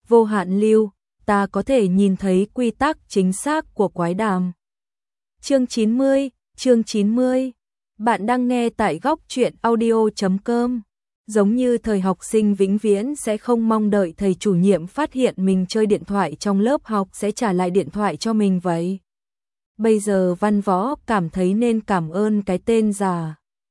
vô hạn lưu, ta có thể nhìn thấy quy tắc chính xác của quái đàm. Chương 90. Bạn đang nghe tại góc truyện audio.com. Giống như thời học sinh vĩnh viễn sẽ không mong đợi thầy chủ nhiệm phát hiện mình chơi điện thoại trong lớp học sẽ trả lại điện thoại cho mình vậy. Bây giờ Văn Võ cảm thấy nên cảm ơn cái tên già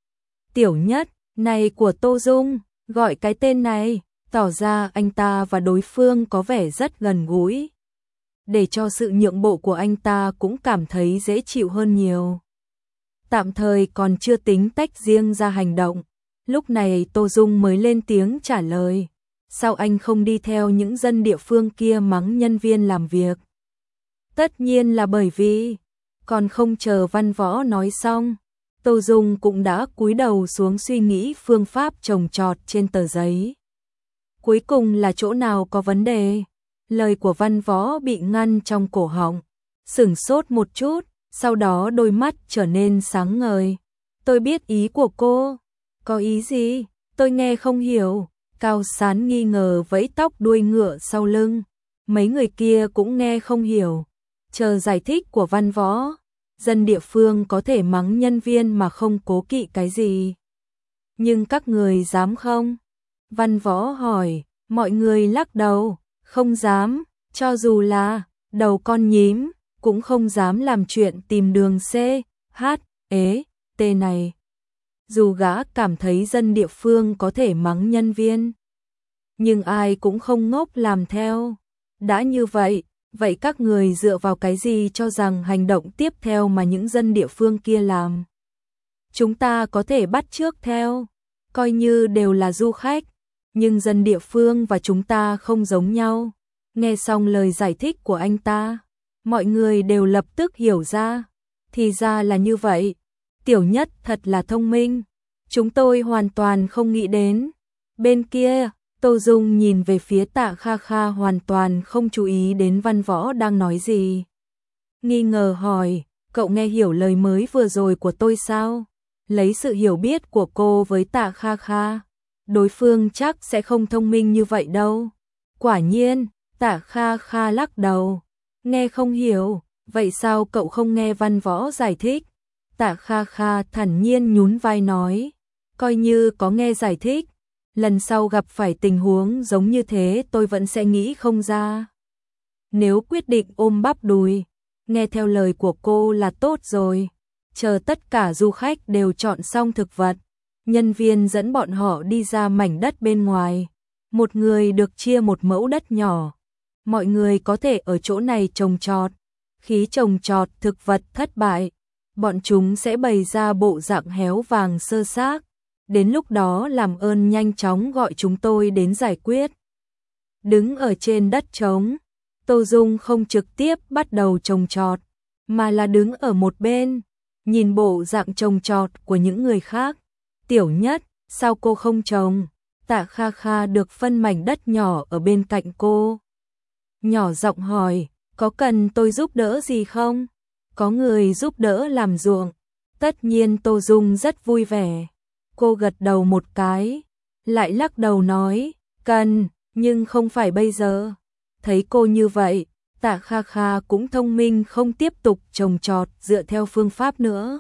Tiểu Nhất này của Tô Dung, gọi cái tên này, tỏ ra anh ta và đối phương có vẻ rất gần gũi. Để cho sự nhượng bộ của anh ta cũng cảm thấy dễ chịu hơn nhiều. Tạm thời còn chưa tính tách riêng ra hành động. Lúc này Tô Dung mới lên tiếng trả lời. Sao anh không đi theo những dân địa phương kia mắng nhân viên làm việc? Tất nhiên là bởi vì, còn không chờ Văn Võ nói xong, Tô Dung cũng đã cúi đầu xuống suy nghĩ phương pháp trồng trọt trên tờ giấy. Cuối cùng là chỗ nào có vấn đề? Lời của Văn Võ bị ngăn trong cổ họng, sửng sốt một chút, sau đó đôi mắt trở nên sáng ngời. Tôi biết ý của cô. Có ý gì? Tôi nghe không hiểu. Cao Sán nghi ngờ vẫy tóc đuôi ngựa sau lưng. Mấy người kia cũng nghe không hiểu. Chờ giải thích của Văn Võ. Dân địa phương có thể mắng nhân viên mà không cố kỵ cái gì. Nhưng các người dám không? Văn Võ hỏi. Mọi người lắc đầu. Không dám. Cho dù là đầu con nhím, cũng không dám làm chuyện tìm đường C, H, E, T này. Dù gã cảm thấy dân địa phương có thể mắng nhân viên, nhưng ai cũng không ngốc làm theo. Đã như vậy, vậy các người dựa vào cái gì cho rằng hành động tiếp theo mà những dân địa phương kia làm, chúng ta có thể bắt chước theo, coi như đều là du khách, nhưng dân địa phương và chúng ta không giống nhau. Nghe xong lời giải thích của anh ta, mọi người đều lập tức hiểu ra. Thì ra là như vậy. Tiểu Nhất thật là thông minh. Chúng tôi hoàn toàn không nghĩ đến. Bên kia, Tô Dung nhìn về phía Tạ Kha Kha hoàn toàn không chú ý đến Văn Võ đang nói gì. Nghi ngờ hỏi, cậu nghe hiểu lời mới vừa rồi của tôi sao? Lấy sự hiểu biết của cô với Tạ Kha Kha, đối phương chắc sẽ không thông minh như vậy đâu. Quả nhiên, Tạ Kha Kha lắc đầu. Nghe không hiểu, vậy sao cậu không nghe Văn Võ giải thích? Tạ Kha Kha thản nhiên nhún vai nói, coi như có nghe giải thích, lần sau gặp phải tình huống giống như thế tôi vẫn sẽ nghĩ không ra. Nếu quyết định ôm bắp đùi, nghe theo lời của cô là tốt rồi. Chờ tất cả du khách đều chọn xong thực vật, nhân viên dẫn bọn họ đi ra mảnh đất bên ngoài. Một người được chia một mẫu đất nhỏ. Mọi người có thể ở chỗ này trồng trọt. Khi trồng trọt thực vật thất bại, bọn chúng sẽ bày ra bộ dạng héo vàng sơ xác. Đến lúc đó làm ơn nhanh chóng gọi chúng tôi đến giải quyết. Đứng ở trên đất trống, Tô Dung không trực tiếp bắt đầu trồng trọt, mà là đứng ở một bên, nhìn bộ dạng trồng trọt của những người khác. Tiểu Nhất, sao cô không trồng? Tạ Kha Kha được phân mảnh đất nhỏ ở bên cạnh cô. Nhỏ giọng hỏi, có cần tôi giúp đỡ gì không? Có người giúp đỡ làm ruộng. Tất nhiên Tô Dung rất vui vẻ. Cô gật đầu một cái, lại lắc đầu nói, cần, nhưng không phải bây giờ. Thấy cô như vậy, Tạ Kha Kha cũng thông minh không tiếp tục trồng trọt dựa theo phương pháp nữa.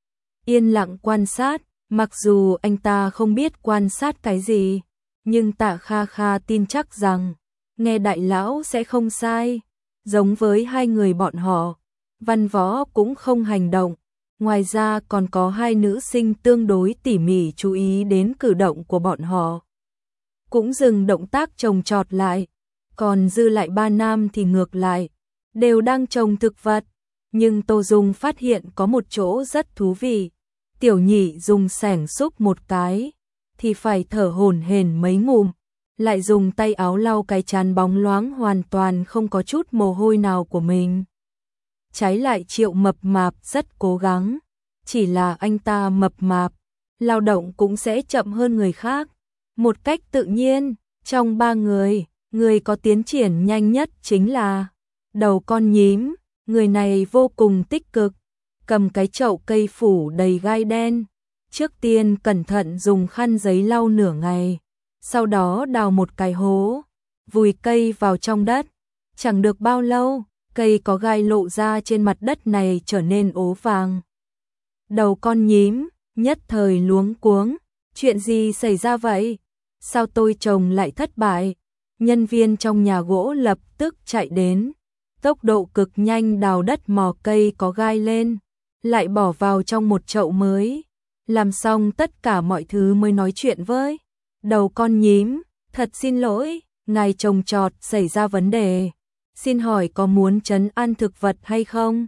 Yên lặng quan sát, mặc dù anh ta không biết quan sát cái gì, nhưng Tạ Kha Kha tin chắc rằng, nghe đại lão sẽ không sai. Giống với hai người bọn họ, Văn Võ cũng không hành động. Ngoài ra còn có hai nữ sinh tương đối tỉ mỉ chú ý đến cử động của bọn họ. Cũng dừng động tác trồng trọt lại. Còn dư lại ba nam thì ngược lại, đều đang trồng thực vật. Nhưng Tô Dung phát hiện có một chỗ rất thú vị. Tiểu Nhị dùng xẻng xúc một cái, thì phải thở hổn hển mấy ngụm. Lại dùng tay áo lau cái trán bóng loáng hoàn toàn không có chút mồ hôi nào của mình. Trái lại Triệu Mập Mạp rất cố gắng, chỉ là anh ta mập mạp, lao động cũng sẽ chậm hơn người khác. Một cách tự nhiên, trong ba người, người có tiến triển nhanh nhất chính là đầu con nhím. Người này vô cùng tích cực, cầm cái chậu cây phủ đầy gai đen. Trước tiên cẩn thận dùng khăn giấy lau nửa ngày, sau đó đào một cái hố, vùi cây vào trong đất. Chẳng được bao lâu, cây có gai lộ ra trên mặt đất này trở nên ố vàng. Đầu con nhím nhất thời luống cuống, chuyện gì xảy ra vậy? Sao tôi trồng lại thất bại? Nhân viên trong nhà gỗ lập tức chạy đến, tốc độ cực nhanh đào đất mò cây có gai lên, lại bỏ vào trong một chậu mới. Làm xong tất cả mọi thứ mới nói chuyện với đầu con nhím. Thật xin lỗi, ngài trồng trọt xảy ra vấn đề. Xin hỏi có muốn trấn an thực vật hay không?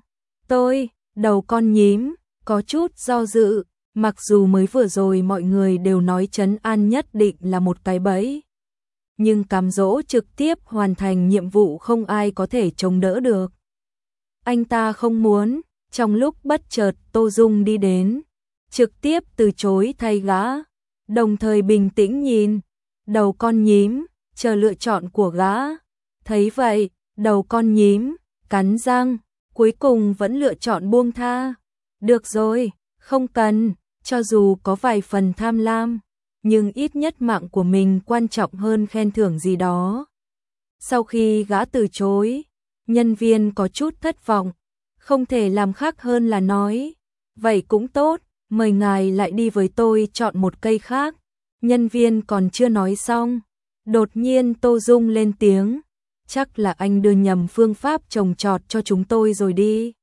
Đầu con nhím có chút do dự, mặc dù mới vừa rồi mọi người đều nói trấn an nhất định là một cái bẫy. Nhưng cám dỗ trực tiếp hoàn thành nhiệm vụ không ai có thể chống đỡ được. Anh ta không muốn. Trong lúc bất chợt Tô Dung đi đến, trực tiếp từ chối thay gã, đồng thời bình tĩnh nhìn đầu con nhím, chờ lựa chọn của gã. Thấy vậy, đầu con nhím cắn răng, cuối cùng vẫn lựa chọn buông tha. Được rồi, không cần, cho dù có vài phần tham lam, nhưng ít nhất mạng của mình quan trọng hơn khen thưởng gì đó. Sau khi gã từ chối, nhân viên có chút thất vọng, không thể làm khác hơn là nói, vậy cũng tốt, mời ngài lại đi với tôi chọn một cây khác. Nhân viên còn chưa nói xong, đột nhiên Tô Dung lên tiếng, chắc là anh đưa nhầm phương pháp trồng trọt cho chúng tôi rồi đi.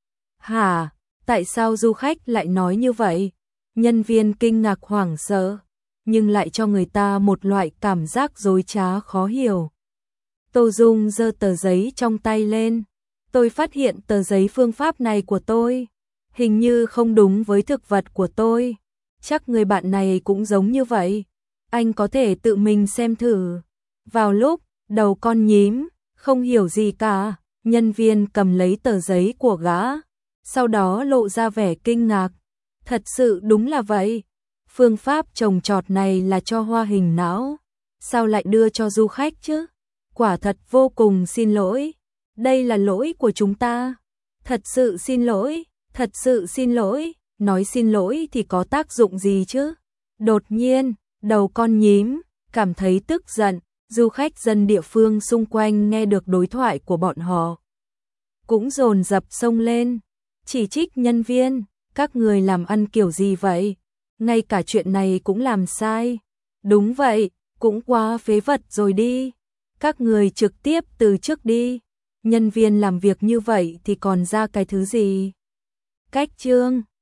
Hả? Tại sao du khách lại nói như vậy? Nhân viên kinh ngạc hoảng sợ, nhưng lại cho người ta một loại cảm giác dối trá khó hiểu. Tô Dung giơ tờ giấy trong tay lên. Tôi phát hiện tờ giấy phương pháp này của tôi hình như không đúng với thực vật của tôi. Chắc người bạn này cũng giống như vậy. Anh có thể tự mình xem thử. Vào lúc đầu con nhím không hiểu gì cả, nhân viên cầm lấy tờ giấy của gã, sau đó lộ ra vẻ kinh ngạc. Thật sự đúng là vậy. Phương pháp trồng trọt này là cho hoa hình não, sao lại đưa cho du khách chứ? Quả thật vô cùng xin lỗi. Đây là lỗi của chúng ta. Thật sự xin lỗi, thật sự xin lỗi. Nói xin lỗi thì có tác dụng gì chứ? Đột nhiên, đầu con nhím cảm thấy tức giận. Du khách dân địa phương xung quanh nghe được đối thoại của bọn họ, cũng dồn dập xông lên, chỉ trích nhân viên. Các người làm ăn kiểu gì vậy? Ngay cả chuyện này cũng làm sai. Đúng vậy, cũng quá phế vật rồi đi. Các người trực tiếp từ chức đi. Nhân viên làm việc như vậy thì còn ra cái thứ gì? Cách chương